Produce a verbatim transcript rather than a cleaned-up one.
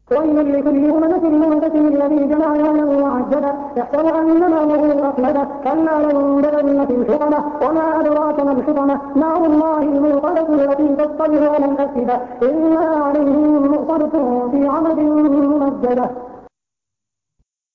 ويل لكل همزة لمزة الذي جمع مالا وعدده يحسب أن ماله أخلده كلا لينبذن في الحطمة وما أدراك ما الحطمة نار الله الموقدة التي تطلع على الأفئدة إنها عليهم مؤصدة في عمد ممددة.